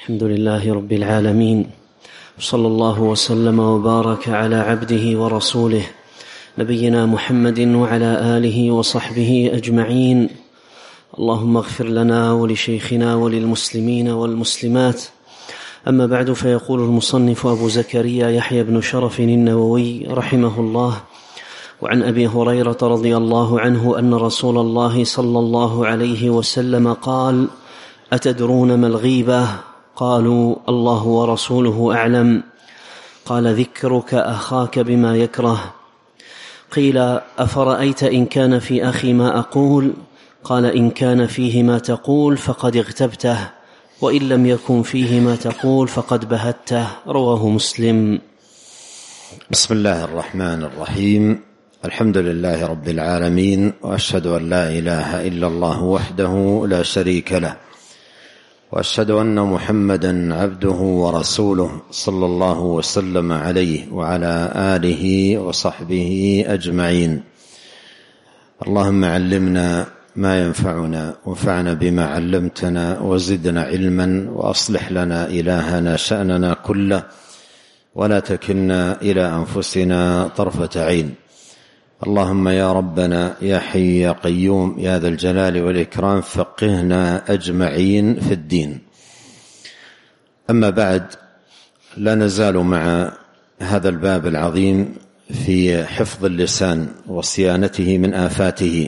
الحمد لله رب العالمين، صلى الله وسلم وبارك على عبده ورسوله نبينا محمد وعلى آله وصحبه أجمعين. اللهم اغفر لنا ولشيخنا وللمسلمين والمسلمات. أما بعد، فيقول المصنف أبو زكريا يحيى بن شرف النووي رحمه الله: وعن أبي هريرة رضي الله عنه أن رسول الله صلى الله عليه وسلم قال: أتدرون ما الغيبة؟ قالوا: الله ورسوله أعلم. قال: ذكرك أخاك بما يكره. قيل: أفرأيت إن كان في أخي ما أقول؟ قال: إن كان فيه ما تقول فقد اغتبته، وإن لم يكن فيه ما تقول فقد بهته. رواه مسلم. بسم الله الرحمن الرحيم. الحمد لله رب العالمين، وأشهد أن لا إله إلا الله وحده لا شريك له، وأشهد أن محمدا عبده ورسوله صلى الله وسلم عليه وعلى آله وصحبه أجمعين. اللهم علمنا ما ينفعنا، وانفعنا بما علمتنا، وزدنا علما، وأصلح لنا إلهنا شأننا كله، ولا تكلنا إلى أنفسنا طرفة عين. اللهم يا ربنا يا حي يا قيوم يا ذا الجلال والإكرام، فقهنا أجمعين في الدين. أما بعد، لا نزال مع هذا الباب العظيم في حفظ اللسان وصيانته من آفاته،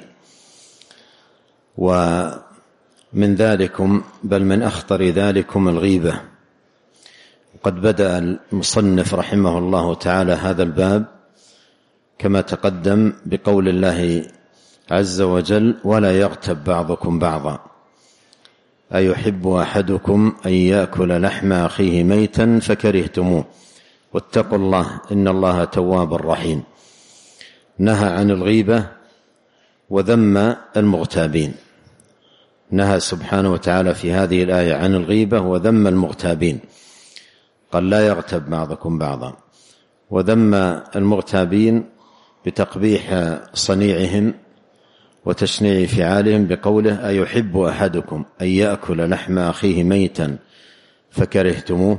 ومن ذلكم بل من أخطر ذلكم الغيبة. وقد بدأ المصنف رحمه الله تعالى هذا الباب كما تقدم بقول الله عز وجل: ولا يغتب بعضكم بعضا، أيحب أحدكم أن يأكل لحم أخيه ميتا فكرهتموه واتقوا الله إن الله تواب رحيم. نهى عن الغيبة وذم المغتابين. نهى سبحانه وتعالى في هذه الآية عن الغيبة وذم المغتابين، قال: لا يغتب بعضكم بعضا، وذم المغتابين بتقبيح صنيعهم وتشنيع فعالهم بقوله: أيحب أحدكم أن يأكل لحم أخيه ميتا فكرهتموه.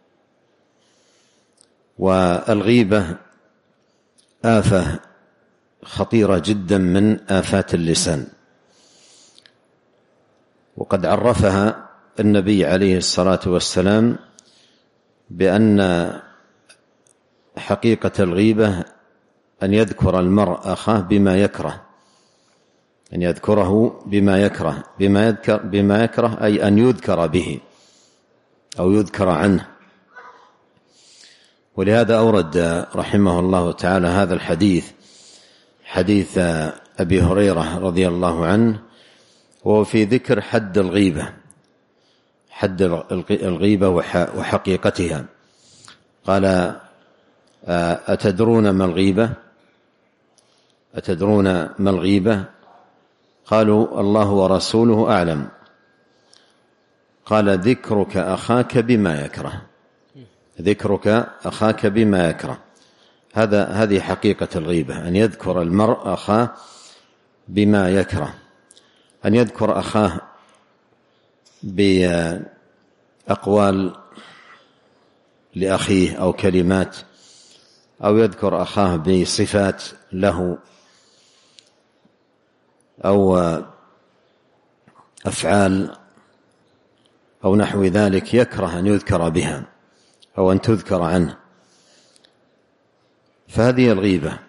والغيبة آفة خطيرة جدا من آفات اللسان، وقد عرفها النبي عليه الصلاة والسلام بأن حقيقة الغيبة أن يذكر المرء أخاه بما يكره، أن يذكره بما يكره. بما يكره أي أن يذكر به أو يذكر عنه. ولهذا أورد رحمه الله تعالى هذا الحديث، حديث أبي هريرة رضي الله عنه، وهو في ذكر حد الغيبة، حد الغيبة وحقيقتها. قال: أتدرون ما الغيبة؟ أتدرون ما الغيبة؟ قالوا: الله ورسوله أعلم. قال: ذكرك أخاك بما يكره. ذكرك أخاك بما يكره، هذه حقيقة الغيبة، أن يذكر المرء أخاه بما يكره، أن يذكر أخاه بأقوال لأخيه أو كلمات، أو يذكر أخاه بصفات له أو أفعال أو نحو ذلك يكره أن يذكر بها أو أن تذكر عنه، فهذه الغيبة.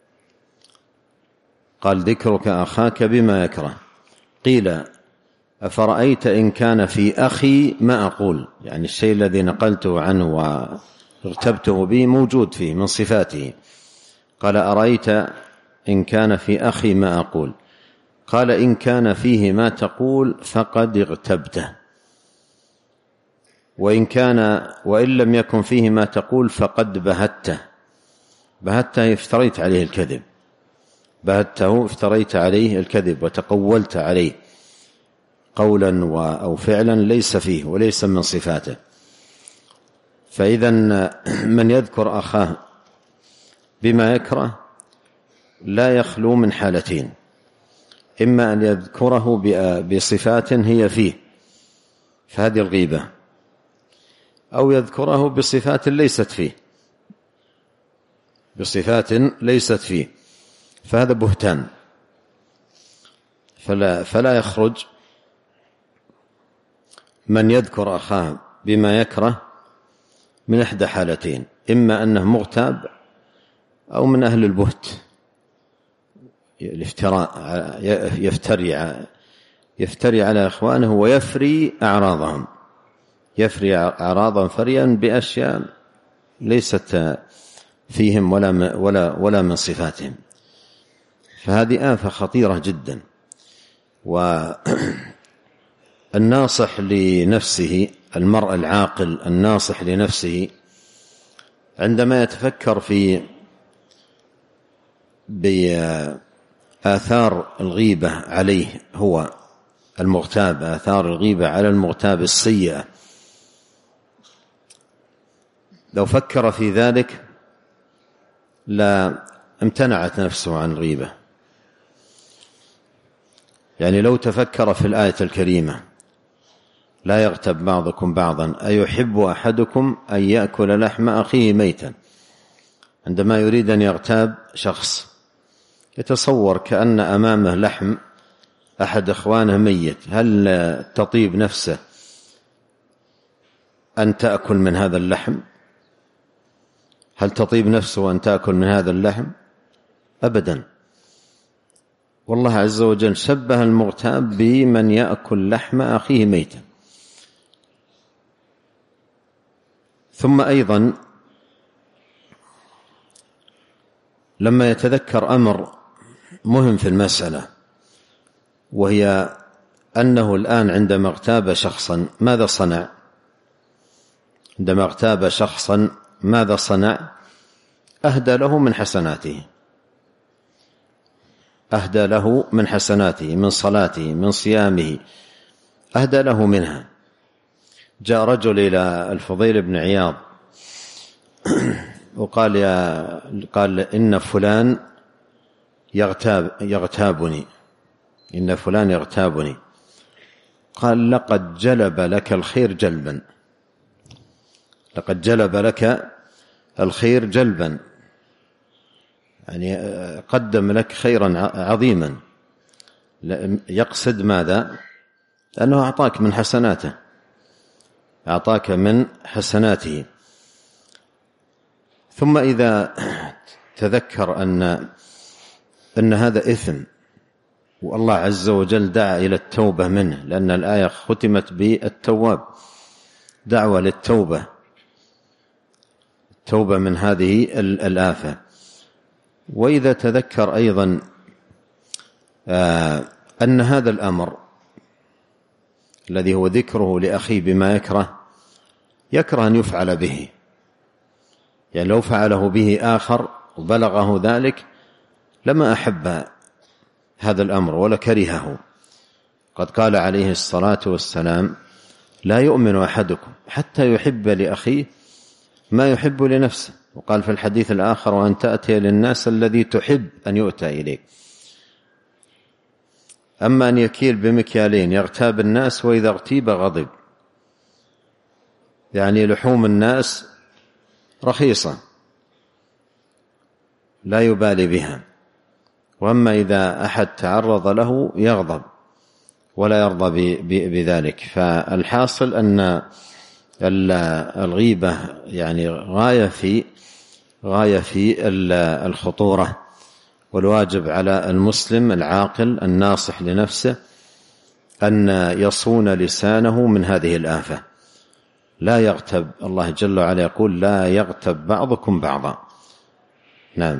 قال: ذكرك أخاك بما يكره. قيل: أفرأيت إن كان في أخي ما أقول؟ يعني الشيء الذي نقلته عنه واغتبته به موجود فيه من صفاته. قال: أرأيت إن كان في أخي ما أقول؟ قال: إن كان فيه ما تقول فقد اغتبته، وإن لم يكن فيه ما تقول فقد بهته. بهته افتريت عليه الكذب، بهته افتريت عليه الكذب وتقولت عليه قولا أو فعلا ليس فيه وليس من صفاته. فإذا من يذكر أخاه بما يكره لا يخلو من حالتين: إما أن يذكره بصفات هي فيه، فهذه الغيبة، أو يذكره بصفات ليست فيه فهذا بهتان. فلا يخرج من يذكر أخاه بما يكره من إحدى حالتين: إما أنه مغتاب أو من أهل البهت، الافتراء، يفتري على إخوانه ويفري أعراضهم، فريا بأشياء ليست فيهم ولا من صفاتهم. فهذه آفة خطيرة جدا. والناصح لنفسه، المرء العاقل الناصح لنفسه، عندما يتفكر في بآثار الغيبة عليه هو المغتاب، آثار الغيبة على المغتاب السيئة، لو فكر في ذلك لا امتنعت نفسه عن الغيبة. يعني لو تفكر في الآية الكريمة: لا يغتب بعضكم بعضا أيحب أحدكم أن يأكل لحم أخيه ميتا، عندما يريد أن يغتاب شخص يتصور كأن أمامه لحم أحد إخوانه ميت، هل تطيب نفسه أن تأكل من هذا اللحم؟ هل تطيب نفسه أن تأكل من هذا اللحم؟ أبدا. والله عز وجل شبه المغتاب بمن يأكل لحم أخيه ميتا. ثم أيضا لما يتذكر أمر مهم في المسألة، وهي أنه الآن عندما اغتاب شخصا ماذا صنع؟ عندما اغتاب شخصا ماذا صنع؟ أهدى له من حسناته، أهدى له من حسناته، من صلاته، من صيامه، أهدى له منها. جاء رجل إلى الفضيل بن عياض وقال قال إن فلان يغتابني، إن فلان يغتابني. قال: لقد جلب لك الخير جلبا، لقد جلب لك الخير جلبا، يعني قدم لك خيرا عظيما. يقصد ماذا؟ لأنه أعطاك من حسناته، أعطاك من حسناته. ثم إذا تذكر أن هذا إثم، والله عز وجل دعا إلى التوبة منه، لأن الآية ختمت بالتواب، دعوة للتوبة، التوبة من هذه الآفة. وإذا تذكر أيضا أن هذا الأمر الذي هو ذكره لأخيه بما يكره أن يفعل به، يعني لو فعله به آخر وبلغه ذلك لما أحب هذا الأمر ولا كرهه. قد قال عليه الصلاة والسلام: لا يؤمن أحدكم حتى يحب لأخيه ما يحب لنفسه. وقال في الحديث الآخر: وأن تأتي للناس الذي تحب أن يؤتى إليك. أما أن يكيل بمكيالين، يغتاب الناس وإذا اغتيب غضب، يعني لحوم الناس رخيصة لا يبالي بها، وأما إذا أحد تعرض له يغضب ولا يرضى بذلك. فالحاصل أن الغيبة يعني غاية في الخطورة، والواجب على المسلم العاقل الناصح لنفسه أن يصون لسانه من هذه الآفة. لا يغتب، الله جل وعلا يقول: لا يغتب بعضكم بعضا. نعم.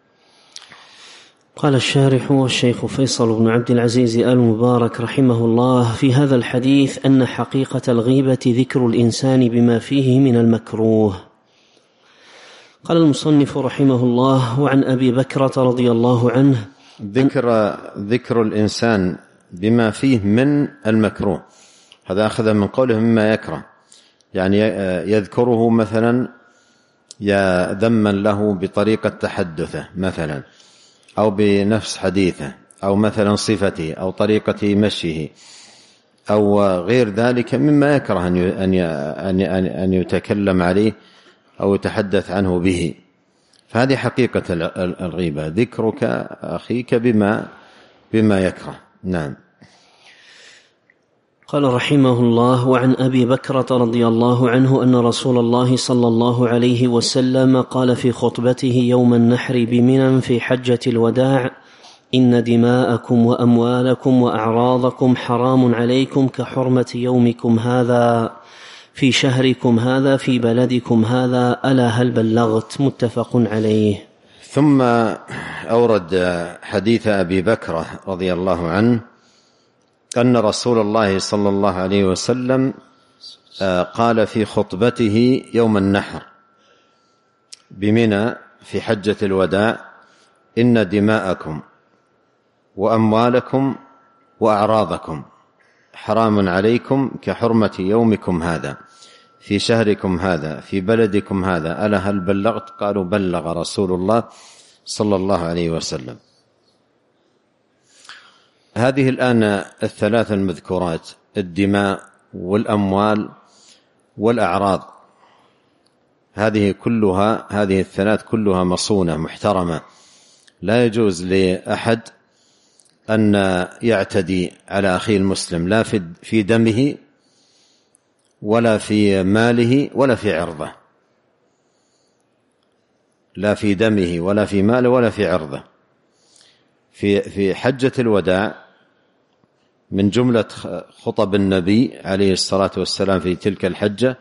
قال الشارح والشيخ فيصل بن عبد العزيز آل مبارك رحمه الله: في هذا الحديث أن حقيقة الغيبة ذكر الإنسان بما فيه من المكروه. قال المصنف رحمه الله: وعن أبي بكرة رضي الله عنه ذكر الإنسان بما فيه من المكروه، هذا أخذ من قوله مما يكره، يعني يذكره مثلا ذما له بطريقة تحدثه مثلا، أو بنفس حديثه، أو مثلا صفته، أو طريقة مشيه، أو غير ذلك مما يكره أن يتكلم عليه أو يتحدث عنه به. فهذه حقيقة الغيبة، ذكرك أخيك بما يكره. نعم. قال رحمه الله: وعن أبي بكرة رضي الله عنه أن رسول الله صلى الله عليه وسلم قال في خطبته يوم النحر بمنى في حجة الوداع: إن دماءكم وأموالكم وأعراضكم حرام عليكم كحرمة يومكم هذا في شهركم هذا في بلدكم هذا، ألا هل بلغت؟ متفق عليه. ثم أورد حديث أبي بكرة رضي الله عنه أن رسول الله صلى الله عليه وسلم قال في خطبته يوم النحر بمنى في حجة الوداع: إن دماءكم وأموالكم وأعراضكم حرام عليكم كحرمة يومكم هذا في شهركم هذا في بلدكم هذا، ألا هل بلغت؟ قالوا: بلغ رسول الله صلى الله عليه وسلم. هذه الآن الثلاث المذكورات: الدماء والأموال والأعراض، هذه الثلاث كلها مصونة محترمة، لا يجوز لأحد أن يعتدي على أخيه المسلم، لا في دمه ولا في ماله ولا في عرضه، لا في دمه ولا في ماله ولا في عرضه. في حجة الوداع من جملة خطب النبي عليه الصلاة والسلام في تلك الحجة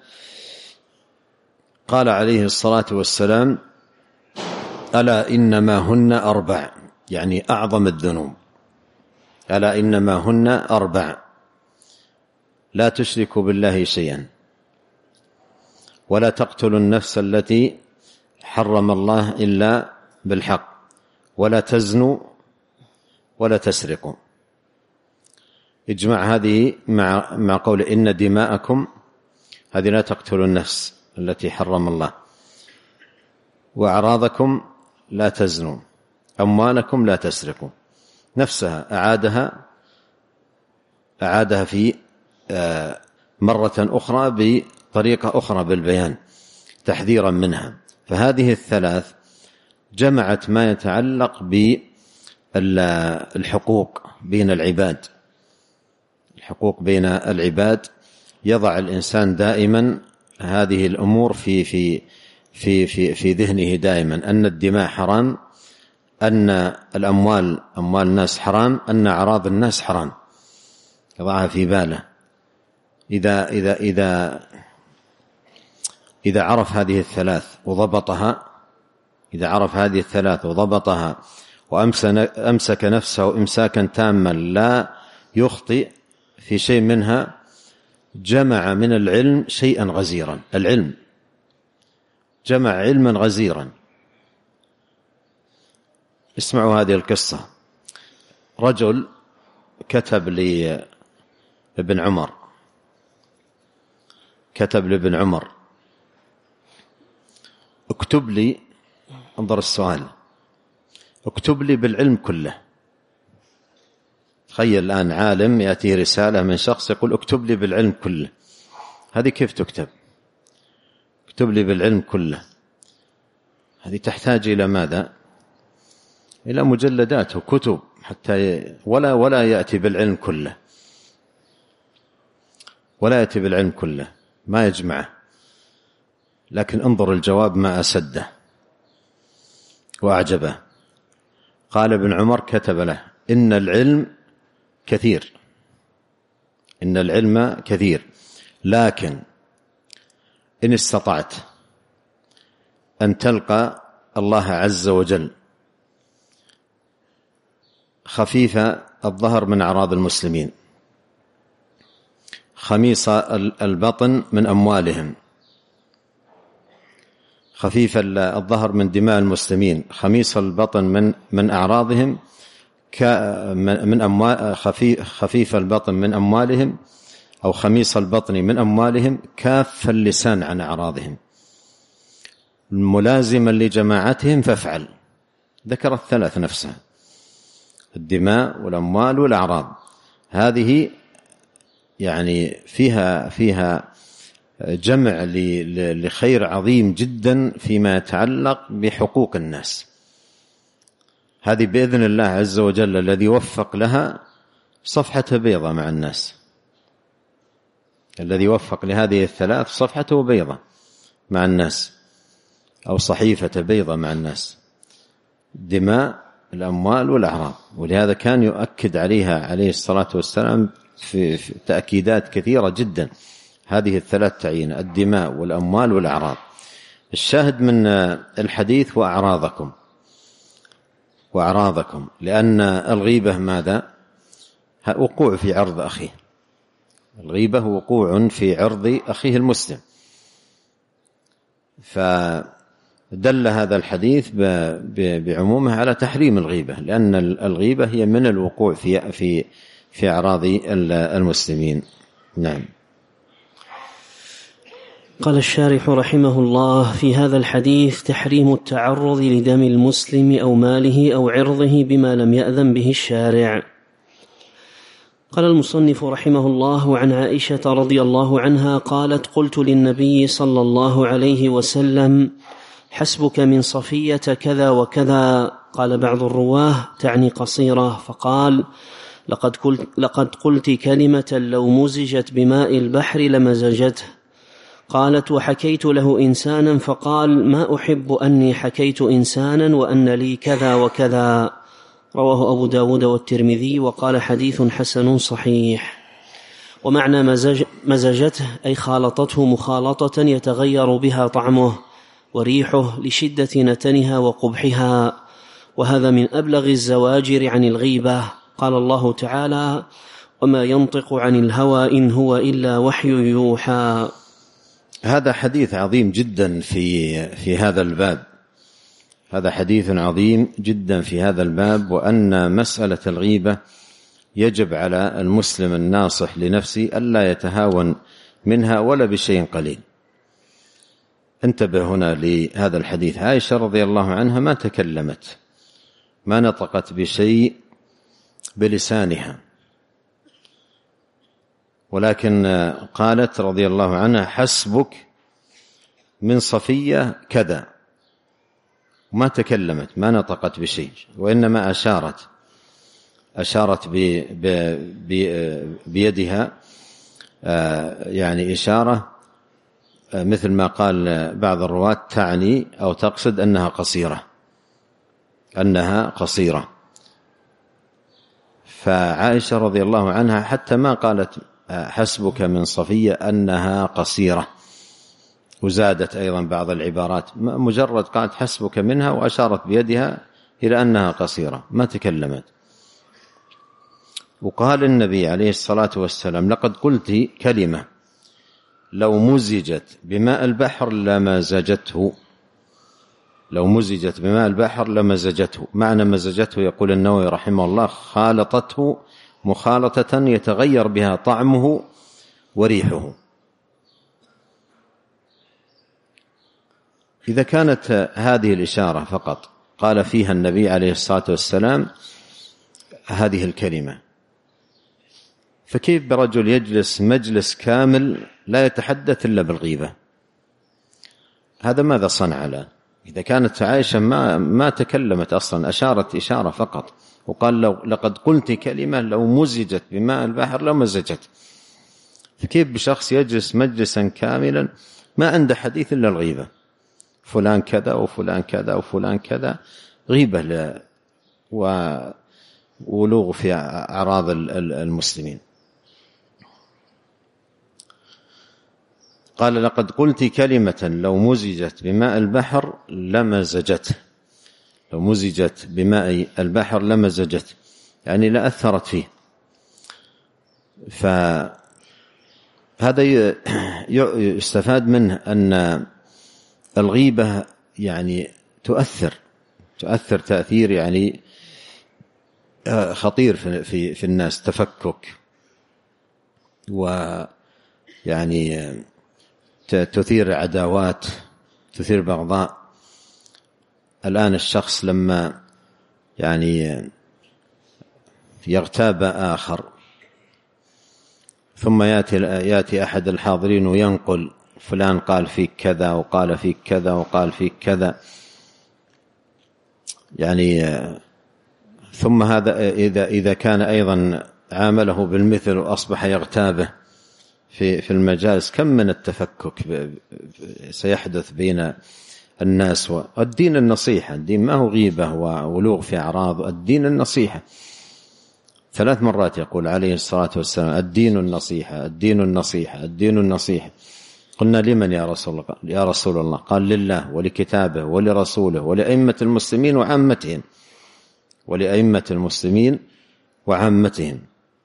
قال عليه الصلاة والسلام: ألا إنما هن 4، يعني أعظم الذنوب. ألا إنما هن 4: لا تشركوا بالله شيئا، ولا تقتلوا النفس التي حرم الله إلا بالحق، ولا تزنوا، ولا تسرقوا. اجمع هذه مع قول إن دماءكم، هذه لا تقتلوا النفس التي حرم الله، وأعراضكم لا تزنوا، أموالكم لا تسرقوا. نفسها أعادها في مرة أخرى بطريقة أخرى بالبيان تحذيرا منها. فهذه الثلاث جمعت ما يتعلق بالحقوق بين العباد، الحقوق بين العباد. يضع الإنسان دائما هذه الأمور في ذهنه دائما، أن الدماء حرام، أن أموال الناس حرام، أن أعراض الناس حرام، يضعها في باله. إذا عرف هذه الثلاث وضبطها، وأمسك نفسه إمساكا تاما لا يخطئ في شيء منها، جمع من العلم شيئا غزيرا. العلم جمع علما غزيرا. اسمعوا هذه القصة. رجل كتب لابن عمر: اكتب لي، انظر السؤال، اكتب لي بالعلم كله. تخيل الآن عالم يأتي رسالة من شخص يقول اكتب لي بالعلم كله. هذه كيف تكتب؟ اكتب لي بالعلم كله. هذه تحتاج إلى ماذا؟ إلى مجلدات وكتب حتى ولا يأتي بالعلم كله، ما يجمعه. لكن انظر الجواب ما أسده وأعجبه. قال ابن عمر كتب له: إن العلم كثير، لكن إن استطعت أن تلقى الله عز وجل خفيف الظهر من أعراض المسلمين، خميص البطن من أموالهم، خفيف الظهر من دماء المسلمين، خميص البطن من أعراضهم، خفيف البطن من أموالهم، أو خميص البطن من أموالهم، كاف اللسان عن أعراضهم، ملازما لجماعتهم فافعل. ذكر الثلاث نفسها: الدماء والأموال والأعراض. هذه يعني فيها جمع لخير عظيم جدا فيما يتعلق بحقوق الناس. هذه بإذن الله عز وجل الذي وفق لها صفحة بيضة مع الناس، الذي وفق لهذه الثلاث صفحة بيضة مع الناس، أو صحيفة بيضة مع الناس: دماء، الأموال، والأعراض. ولهذا كان يؤكد عليها عليه الصلاة والسلام في تأكيدات كثيرة جدا، هذه الثلاث تعيين: الدماء والأموال والأعراض. الشاهد من الحديث: وأعراضكم، لأن الغيبة ماذا؟ وقوع في عرض أخيه. الغيبة وقوع في عرض أخيه المسلم. فدل هذا الحديث بعمومه على تحريم الغيبة، لأن الغيبة هي من الوقوع في أعراض المسلمين. نعم. قال الشارح رحمه الله: في هذا الحديث تحريم التعرض لدم المسلم أو ماله أو عرضه بما لم يأذن به الشارع. قال المصنف رحمه الله: عن عائشة رضي الله عنها قالت: قلت للنبي صلى الله عليه وسلم: حسبك من صفية كذا وكذا. قال بعض الرواه: تعني قصيرة. فقال: لقد قلت كلمة لو مزجت بماء البحر لمزجته. قالت: وحكيت له إنسانا فقال: ما أحب أني حكيت إنسانا وأن لي كذا وكذا. رواه أبو داود والترمذي، وقال: حديث حسن صحيح. ومعنى مزجته أي خالطته مخالطة يتغير بها طعمه وريحه لشدة نتنها وقبحها، وهذا من أبلغ الزواجر عن الغيبة. قال الله تعالى: وما ينطق عن الهوى إن هو إلا وحي يوحى. هذا حديث عظيم جدا في هذا الباب. هذا حديث عظيم جدا في هذا الباب، وأن مسألة الغيبة يجب على المسلم الناصح لنفسه ألا يتهاون منها ولا بشيء قليل. انتبه هنا لهذا الحديث. عائشة رضي الله عنها ما تكلمت، ما نطقت بشيء بلسانها، ولكن قالت رضي الله عنها: حسبك من صفية كذا. ما تكلمت، ما نطقت بشيء، وإنما أشارت بيدها، يعني إشارة مثل ما قال بعض الرواة: تعني أو تقصد أنها قصيرة. فعائشة رضي الله عنها حتى ما قالت حسبك من صفية أنها قصيرة، وزادت أيضا بعض العبارات، مجرد قالت حسبك منها وأشارت بيدها إلى أنها قصيرة، ما تكلمت. وقال النبي عليه الصلاة والسلام: لقد قلت كلمة لو مزجت بماء البحر لمزجته. لو مزجت بماء البحر لمزجته. معنى مزجته يقول النووي رحمه الله: خالطته مخالطة يتغير بها طعمه وريحه. إذا كانت هذه الإشارة فقط قال فيها النبي عليه الصلاة والسلام هذه الكلمة، فكيف برجل يجلس مجلس كامل لا يتحدث إلا بالغيبة؟ هذا ماذا صنع له؟ إذا كانت عائشة ما تكلمت أصلا، أشارت إشارة فقط، وقال لقد قلت كلمة لو مزجت بماء البحر لمزجت. فكيف بشخص يجلس مجلسا كاملا ما عنده حديث إلا الغيبة؟ فلان كذا وفلان كذا وفلان كذا، غيبة وولوغ في أعراض المسلمين. قال: لقد قلت كلمة لو مزجت بماء البحر لمزجته. لو مزجت بماء البحر لمزجته، يعني لأثرت فيه. فهذا يستفاد منه أن الغيبة يعني تؤثر تأثير يعني خطير في الناس، تفكك، ويعني تثير عداوات، تثير بغضاء. الآن الشخص لما يعني يغتاب آخر ثم يأتي أحد الحاضرين وينقل فلان قال فيك كذا وقال فيك كذا وقال فيك كذا، يعني ثم هذا إذا كان أيضا عامله بالمثل وأصبح يغتابه في المجالس، كم من التفكك سيحدث بين الناس. والدين النصيحة، الدين ما هو غيبة وولوغ في أعراض، الدين النصيحة. 3 مرات يقول عليه الصلاة والسلام: الدين النصيحة، الدين النصيحة، الدين النصيحة. قلنا: لمن يا رسول الله؟ قال: لله ولكتابه ولرسوله ولأئمة المسلمين وعامتهم، ولأئمة المسلمين وعامتهم.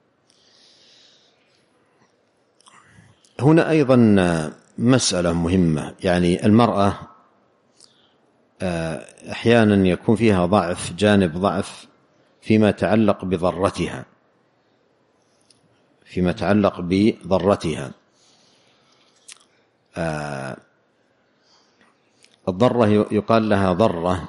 هنا أيضا مسألة مهمة، يعني المرأة أحيانا يكون فيها ضعف، جانب ضعف فيما يتعلق بضرتها، فيما يتعلق بضرتها. الضرة يقال لها ضرة،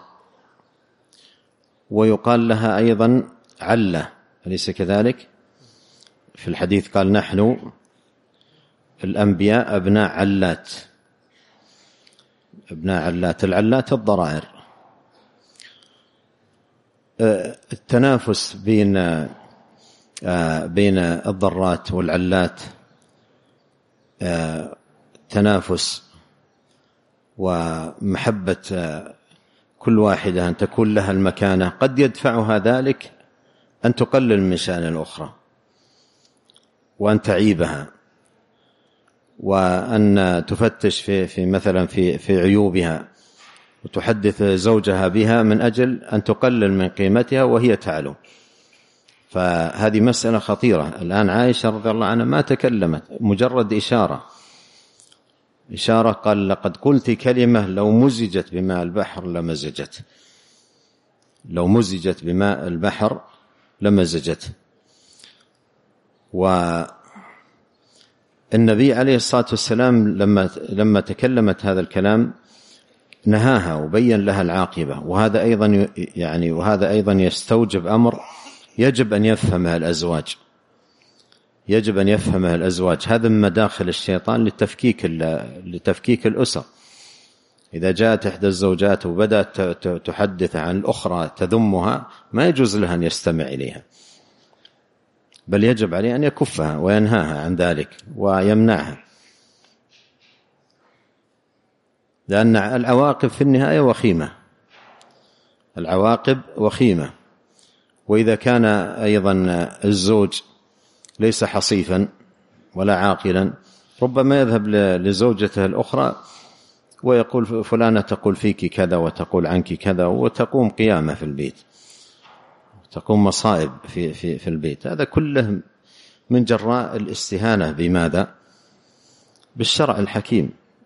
ويقال لها أيضا علة، أليس كذلك؟ في الحديث قال: نحن الأنبياء أبناء علات، أبناء علات. العلات الضرائر. التنافس بين الضرات والعلات تنافس ومحبة كل واحدة أن تكون لها المكانة، قد يدفعها ذلك أن تقلل من شأن الأخرى وأن تعيبها، وأن تفتش في مثلا في عيوبها، وتحدث زوجها بها من أجل أن تقلل من قيمتها وهي تعلو. فهذه مسألة خطيرة. الآن عائشة رضي الله عنها ما تكلمت، مجرد إشارة قال: لقد قلت كلمة لو مزجت بماء البحر لمزجت، لو مزجت بماء البحر لمزجت. والنبي عليه الصلاة والسلام لما تكلمت هذا الكلام نهاها وبين لها العاقبة. وهذا أيضا يستوجب أمر يجب أن يفهمها الأزواج، يجب أن يفهمها الأزواج. هذا من مداخل الشيطان لتفكيك الأسر. إذا جاءت إحدى الزوجات وبدأت تحدث عن الأخرى تذمها، ما يجوز لها أن يستمع إليها، بل يجب عليه أن يكفها وينهاها عن ذلك ويمنعها، لأن العواقب في النهاية وخيمة، العواقب وخيمة. وإذا كان أيضا الزوج ليس حصيفا ولا عاقلا، ربما يذهب لزوجته الأخرى ويقول: فلانة تقول فيك كذا وتقول عنك كذا، وتقوم قيامة في البيت، تقوم مصائب في البيت. هذا كله من جراء الاستهانة بماذا؟ بالشرع الحكيم،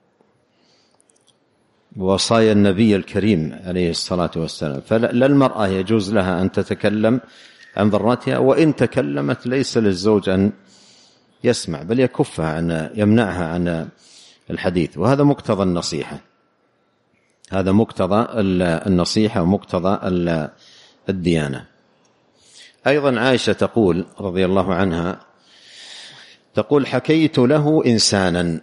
وصايا النبي الكريم عليه الصلاة والسلام. فلا المرأة يجوز لها أن تتكلم عن ضرتها، وإن تكلمت ليس للزوج أن يسمع، بل يكفها يمنعها عن الحديث. وهذا مقتضى النصيحة، هذا مقتضى النصيحة ومقتضى الديانة. أيضا عائشة تقول رضي الله عنها، تقول: حكيت له إنسانا.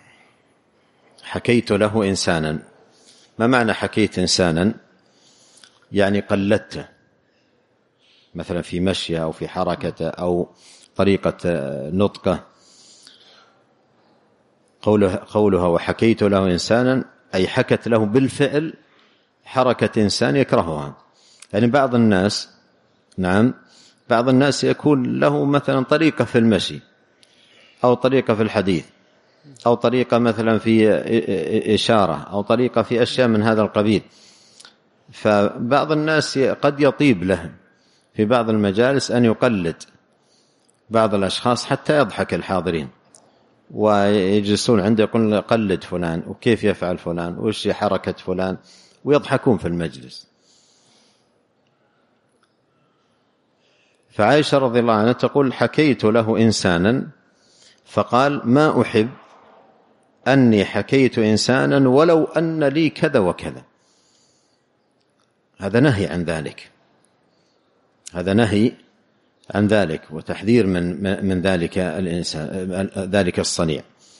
حكيت له إنسانا. ما معنى حكيت إنسانا؟ يعني قلدته، مثلا في مشيه أو في حركته أو طريقة نطقه. قولها وحكيت له إنسانا، أي حكت له بالفعل حركة إنسان يكرهها. يعني بعض الناس، نعم، بعض الناس يكون له مثلا طريقة في المشي أو طريقة في الحديث أو طريقة مثلا في إشارة أو طريقة في أشياء من هذا القبيل. فبعض الناس قد يطيب له في بعض المجالس أن يقلد بعض الأشخاص حتى يضحك الحاضرين، ويجلسون عنده يقولون: قلد فلان وكيف يفعل فلان وش حركة فلان، ويضحكون في المجلس. فعائشة رضي الله عنها تقول: حكيت له إنسانا فقال: ما أحب أني حكيت إنسانا ولو أن لي كذا وكذا. هذا نهي عن ذلك، هذا نهي عن ذلك وتحذير من ذلك الإنسان ذلك الصنيع.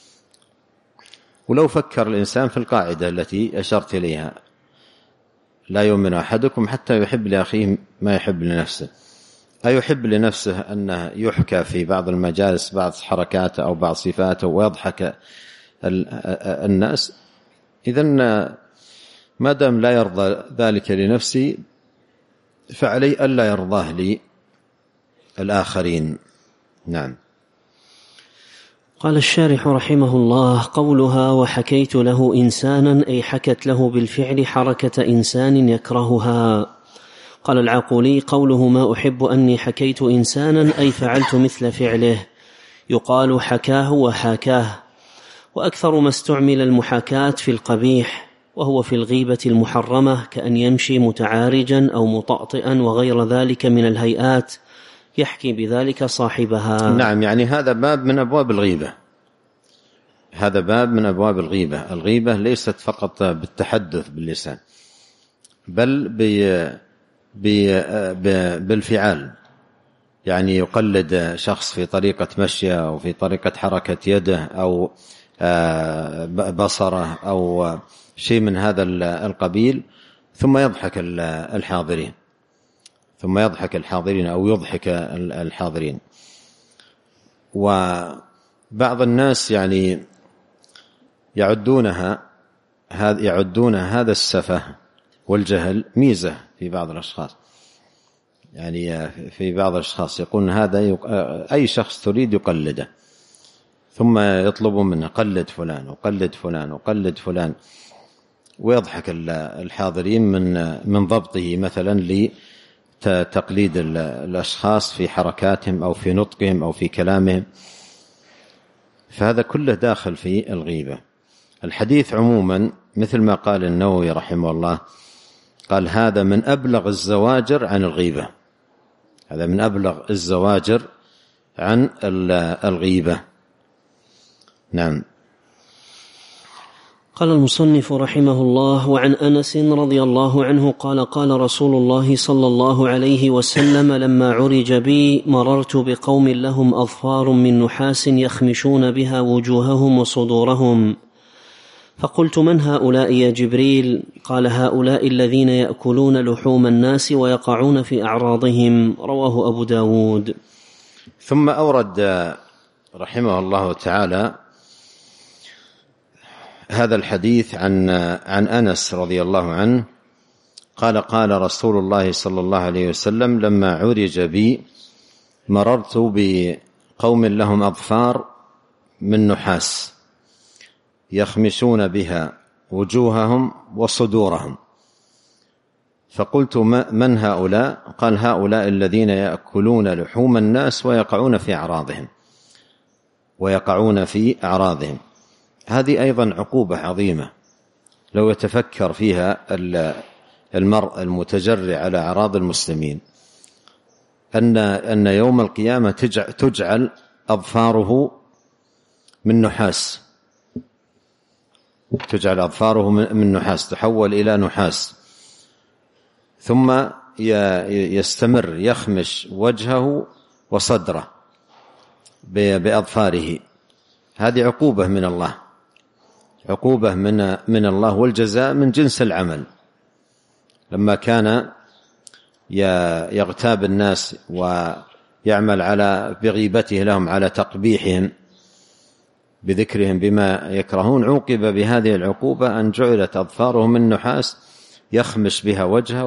ولو فكر الإنسان في القاعدة التي أشرت إليها: لا يؤمن أحدكم حتى يحب لأخيه ما يحب لنفسه، أيحب لنفسه أنه يحكى في بعض المجالس بعض حركاته أو بعض صفاته ويضحك الناس؟ إذن ما دام لا يرضى ذلك لنفسه فعليه ألا يرضاه للآخرين. نعم. قال الشارح رحمه الله: قولها وحكيت له إنسانا أي حكت له بالفعل حركة إنسان يكرهها. قال العقولي: قوله ما أحب أني حكيت إنسانا أي فعلت مثل فعله، يقال حكاه وحاكاه. وأكثر ما استعمل المحاكاة في القبيح، وهو في الغيبة المحرمة، كأن يمشي متعارجا أو مطأطئا وغير ذلك من الهيئات يحكي بذلك صاحبها. نعم، يعني هذا باب من أبواب الغيبة، هذا باب من أبواب الغيبة. الغيبة ليست فقط بالتحدث باللسان، بل بالفعال، يعني يقلد شخص في طريقة مشيه أو في طريقة حركة يده أو بصره أو شيء من هذا القبيل، ثم يضحك الحاضرين أو يضحك الحاضرين. وبعض الناس يعني يعدون هذا السفه والجهل ميزة في بعض الأشخاص. يعني في بعض الأشخاص يقولون هذا أي شخص تريد يقلده، ثم يطلبوا منه قلد فلان وقلد فلان وقلد فلان، ويضحك الحاضرين من ضبطه مثلا لتقليد الأشخاص في حركاتهم أو في نطقهم أو في كلامهم. فهذا كله داخل في الغيبة. الحديث عموما مثل ما قال النووي رحمه الله، قال هذا من أبلغ الزواجر عن الغيبة، هذا من أبلغ الزواجر عن الغيبة. نعم. قال المصنف رحمه الله: وعن أنس رضي الله عنه قال: قال رسول الله صلى الله عليه وسلم: لما عرج بي مررت بقوم لهم أظفار من نحاس يخمشون بها وجوههم وصدورهم، فقلت: من هؤلاء يا جبريل؟ قال: هؤلاء الذين يأكلون لحوم الناس ويقعون في أعراضهم. رواه أبو داود. ثم أورد رحمه الله تعالى هذا الحديث عن أنس رضي الله عنه قال: قال رسول الله صلى الله عليه وسلم: لما عرج بي مررت بقوم لهم أظفار من نحاس يخمشون بها وجوههم وصدورهم، فقلت: من هؤلاء؟ قال: هؤلاء الذين يأكلون لحوم الناس ويقعون في أعراضهم. هذه أيضا عقوبة عظيمة لو يتفكر فيها المرء المتجرع على أعراض المسلمين، أن يوم القيامة تجعل أظفاره من نحاس، تجعل أظفاره من نحاس، تحول إلى نحاس، ثم يستمر يخمش وجهه وصدره بأظفاره. هذه عقوبة من الله، عقوبة من الله، والجزاء من جنس العمل. لما كان يغتاب الناس ويعمل بغيبته لهم على تقبيحهم بذكرهم بما يكرهون، عوقب بهذه العقوبة أن جعلت أظفاره من نحاس يخمش بها وجهه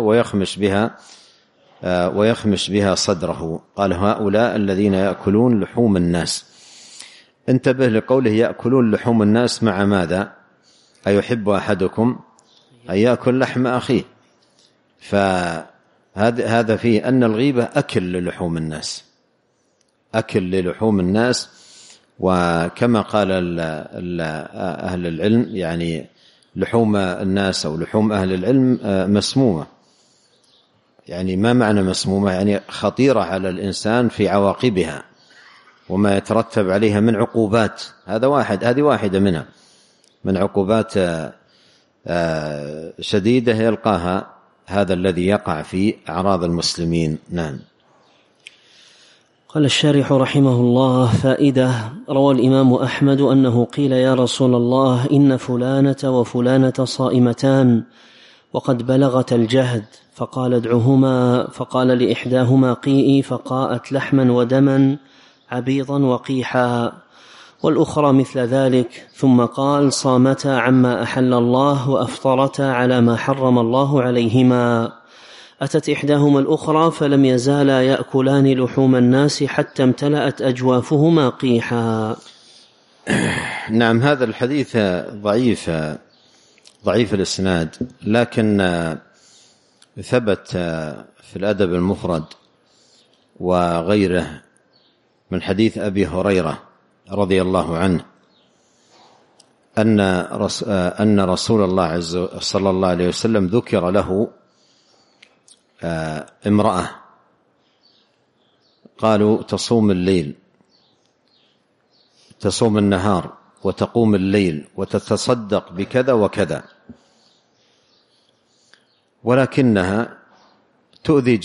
ويخمش بها صدره. قال: هؤلاء الذين يأكلون لحوم الناس. انتبه لقوله يأكلون لحوم الناس، مع ماذا؟ أيحب أحدكم أن يأكل لحم أخيه؟ فهذا فيه أن الغيبة أكل للحوم الناس، أكل للحوم الناس. وكما قال أهل العلم، يعني لحوم الناس أو لحوم أهل العلم مسمومة. يعني ما معنى مسمومة؟ يعني خطيرة على الإنسان في عواقبها وما يترتب عليها من عقوبات. هذه واحدة منها، من عقوبات شديدة يلقاها هذا الذي يقع في أعراض المسلمين. نعم. قال الشارح رحمه الله: فائدة. روى الإمام أحمد أنه قيل: يا رسول الله، إن فلانة وفلانة صائمتان وقد بلغت الجهد، فقال: ادعهما. فقال لإحداهما: قيئي، فقاءت لحما ودما عبيضا وقيحا، والأخرى مثل ذلك. ثم قال: صامتا عما أحل الله وأفطرتا على ما حرم الله عليهما. أتت إحداهما الأخرى فلم يزالا يأكلان لحوم الناس حتى امتلأت أجوافهما قيحا. نعم، هذا الحديث ضعيف الإسناد، لكن ثبت في الأدب المفرد وغيره من حديث أبي هريرة رضي الله عنه أن رسول الله صلى الله عليه وسلم ذكر له امرأة قالوا: تصوم الليل، تصوم النهار وتقوم الليل وتتصدق بكذا وكذا، ولكنها تؤذي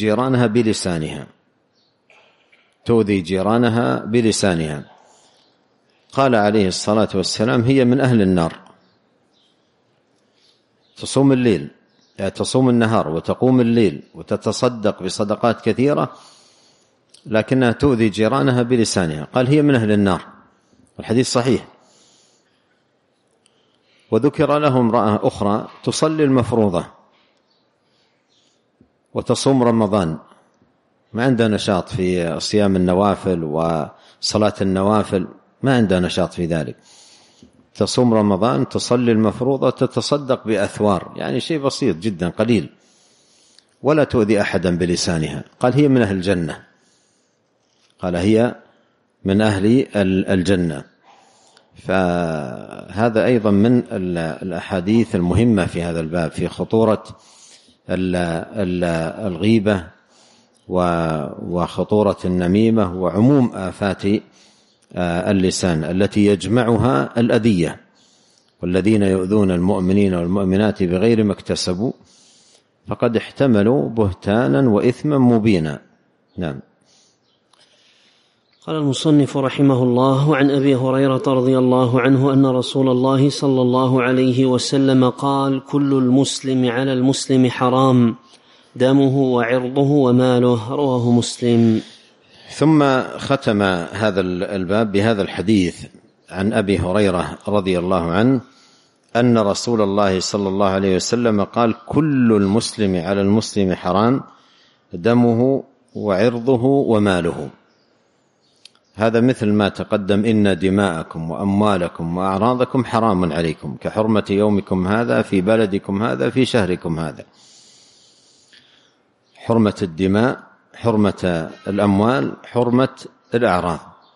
جيرانها بلسانها. قال عليه الصلاة والسلام: هي من أهل النار. تصوم الليل، تصوم النهار وتقوم الليل وتتصدق بصدقات كثيرة، لكنها تؤذي جيرانها بلسانها. قال: هي من أهل النار. الحديث صحيح. وذكر له امرأة أخرى تصلي المفروضة وتصوم رمضان، ما عندها نشاط في صيام النوافل وصلاة النوافل، ما عندها نشاط في ذلك. تصوم رمضان، تصلي المفروضة، تتصدق بأثوار، يعني شيء بسيط جدا قليل، ولا تؤذي أحدا بلسانها. قال: هي من أهل الجنة. قال: هي من أهل الجنة. فهذا أيضا من الأحاديث المهمة في هذا الباب، في خطورة الغيبة وخطورة النميمة وعموم آفات اللسان التي يجمعها الأذية. والذين يؤذون المؤمنين والمؤمنات بغير ما اكتسبوا فقد احتملوا بهتانا وإثما مبينا. نعم. قال المصنف رحمه الله: عن أبي هريرة رضي الله عنه أن رسول الله صلى الله عليه وسلم قال: كل المسلم على المسلم حرام، دمه وعرضه وماله. رواه مسلم. ثم ختم هذا الباب بهذا الحديث عن أبي هريرة رضي الله عنه أن رسول الله صلى الله عليه وسلم قال: كل المسلم على المسلم حرام، دمه وعرضه وماله. هذا مثل ما تقدم: إن دماءكم وأموالكم وأعراضكم حرام عليكم كحرمة يومكم هذا في بلدكم هذا في شهركم هذا. حرمة الدماء، حرمة الأموال، حرمة الأعراض،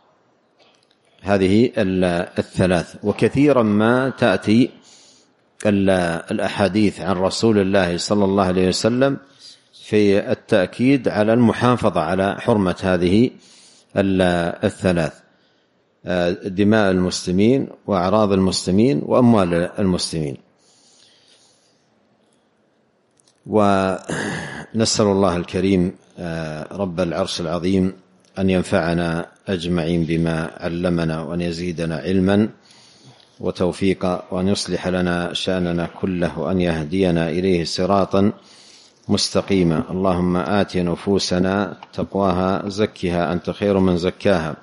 هذه الثلاث. وكثيرا ما تأتي الأحاديث عن رسول الله صلى الله عليه وسلم في التأكيد على المحافظة على حرمة هذه الثلاث: دماء المسلمين وأعراض المسلمين وأموال المسلمين. ونسأل الله الكريم رب العرش العظيم أن ينفعنا أجمعين بما علمنا، وأن يزيدنا علما وتوفيقا، وأن يصلح لنا شأننا كله، وأن يهدينا إليه صراطا مستقيما. اللهم آت نفوسنا تقواها، زكها أنت خير من زكاها،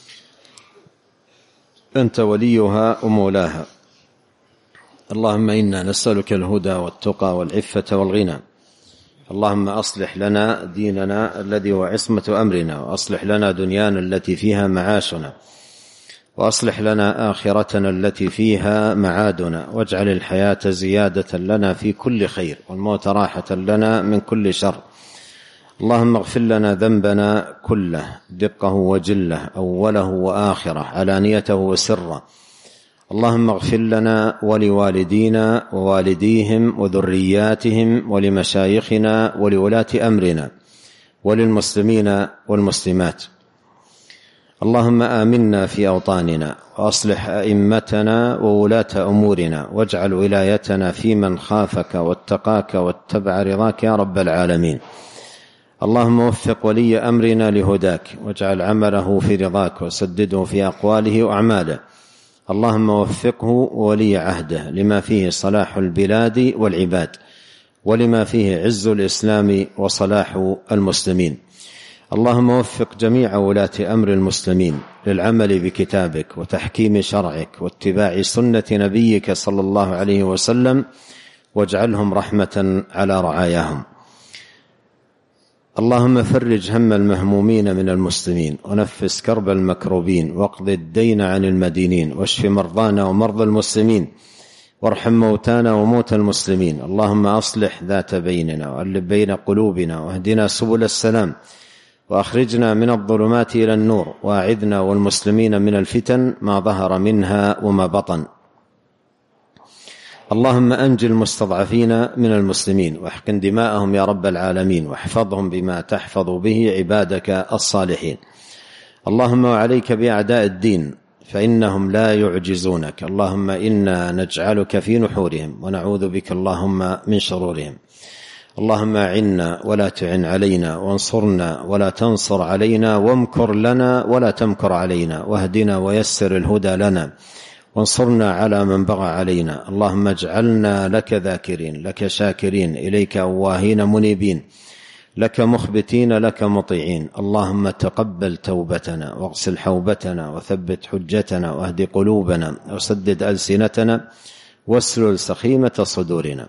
أنت وليها ومولاها. اللهم إنا نسألك الهدى والتقى والعفة والغنى. اللهم أصلح لنا ديننا الذي هو عصمة أمرنا، وأصلح لنا دنيانا التي فيها معاشنا، وأصلح لنا آخرتنا التي فيها معادنا، واجعل الحياة زيادة لنا في كل خير، والموت راحة لنا من كل شر. اللهم اغفر لنا ذنبنا كله، دقه وجله، أوله وآخره، علانيته وسره. اللهم اغفر لنا ولوالدينا ووالديهم وذرياتهم ولمشايخنا ولولاة أمرنا وللمسلمين والمسلمات. اللهم آمنا في أوطاننا، وأصلح أئمتنا وولاة أمورنا، واجعل ولايتنا في من خافك واتقاك واتبع رضاك يا رب العالمين. اللهم وفق ولي أمرنا لهداك، واجعل عمله في رضاك، وسدده في أقواله وأعماله. اللهم وفقه وولي عهده لما فيه صلاح البلاد والعباد، ولما فيه عز الإسلام وصلاح المسلمين. اللهم وفق جميع ولاة أمر المسلمين للعمل بكتابك وتحكيم شرعك واتباع سنة نبيك صلى الله عليه وسلم، واجعلهم رحمة على رعاياهم. اللهم فرج هم المهمومين من المسلمين، ونفس كرب المكروبين، واقض الدين عن المدينين، واشف مرضانا ومرضى المسلمين، وارحم موتانا وموتى المسلمين. اللهم أصلح ذات بيننا، وألف بين قلوبنا، واهدنا سبل السلام، وأخرجنا من الظلمات إلى النور، وأعذنا والمسلمين من الفتن ما ظهر منها وما بطن. اللهم أنجِ المستضعفين من المسلمين، واحقن دماءهم يا رب العالمين، واحفظهم بما تحفظ به عبادك الصالحين. اللهم وعليك بأعداء الدين فإنهم لا يعجزونك. اللهم إنا نجعلك في نحورهم، ونعوذ بك اللهم من شرورهم. اللهم أعنا ولا تعن علينا، وانصرنا ولا تنصر علينا، وامكر لنا ولا تمكر علينا، واهدنا ويسر الهدى لنا، وانصرنا على من بغى علينا. اللهم اجعلنا لك ذاكرين، لك شاكرين، إليك أواهين منيبين، لك مخبتين، لك مطيعين. اللهم تقبل توبتنا، واغسل حوبتنا، وثبت حجتنا، واهد قلوبنا، وسدد ألسنتنا، واسلل سخيمة صدورنا.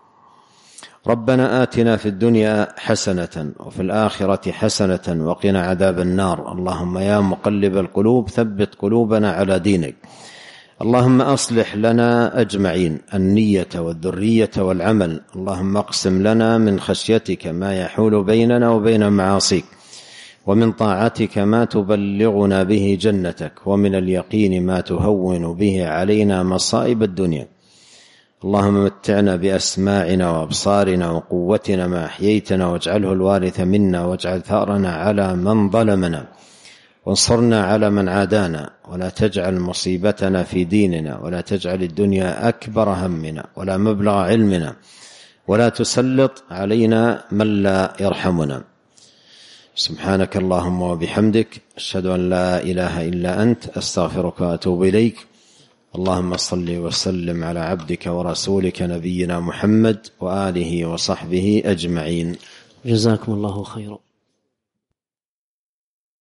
ربنا آتنا في الدنيا حسنة، وفي الآخرة حسنة، وقنا عذاب النار. اللهم يا مقلب القلوب ثبت قلوبنا على دينك. اللهم أصلح لنا أجمعين النية والذرية والعمل. اللهم اقسم لنا من خشيتك ما يحول بيننا وبين معاصيك، ومن طاعتك ما تبلغنا به جنتك، ومن اليقين ما تهون به علينا مصائب الدنيا. اللهم متعنا بأسماعنا وأبصارنا وقوتنا ما أحييتنا، واجعله الوارث منا، واجعل ثأرنا على من ظلمنا، وانصرنا على من عادانا، ولا تجعل مصيبتنا في ديننا، ولا تجعل الدنيا أكبر همنا ولا مبلغ علمنا، ولا تسلط علينا من لا يرحمنا. سبحانك اللهم وبحمدك، أشهد أن لا إله إلا أنت، أستغفرك وأتوب إليك. اللهم صل وسلم على عبدك ورسولك نبينا محمد وآله وصحبه أجمعين. جزاكم الله خيرا.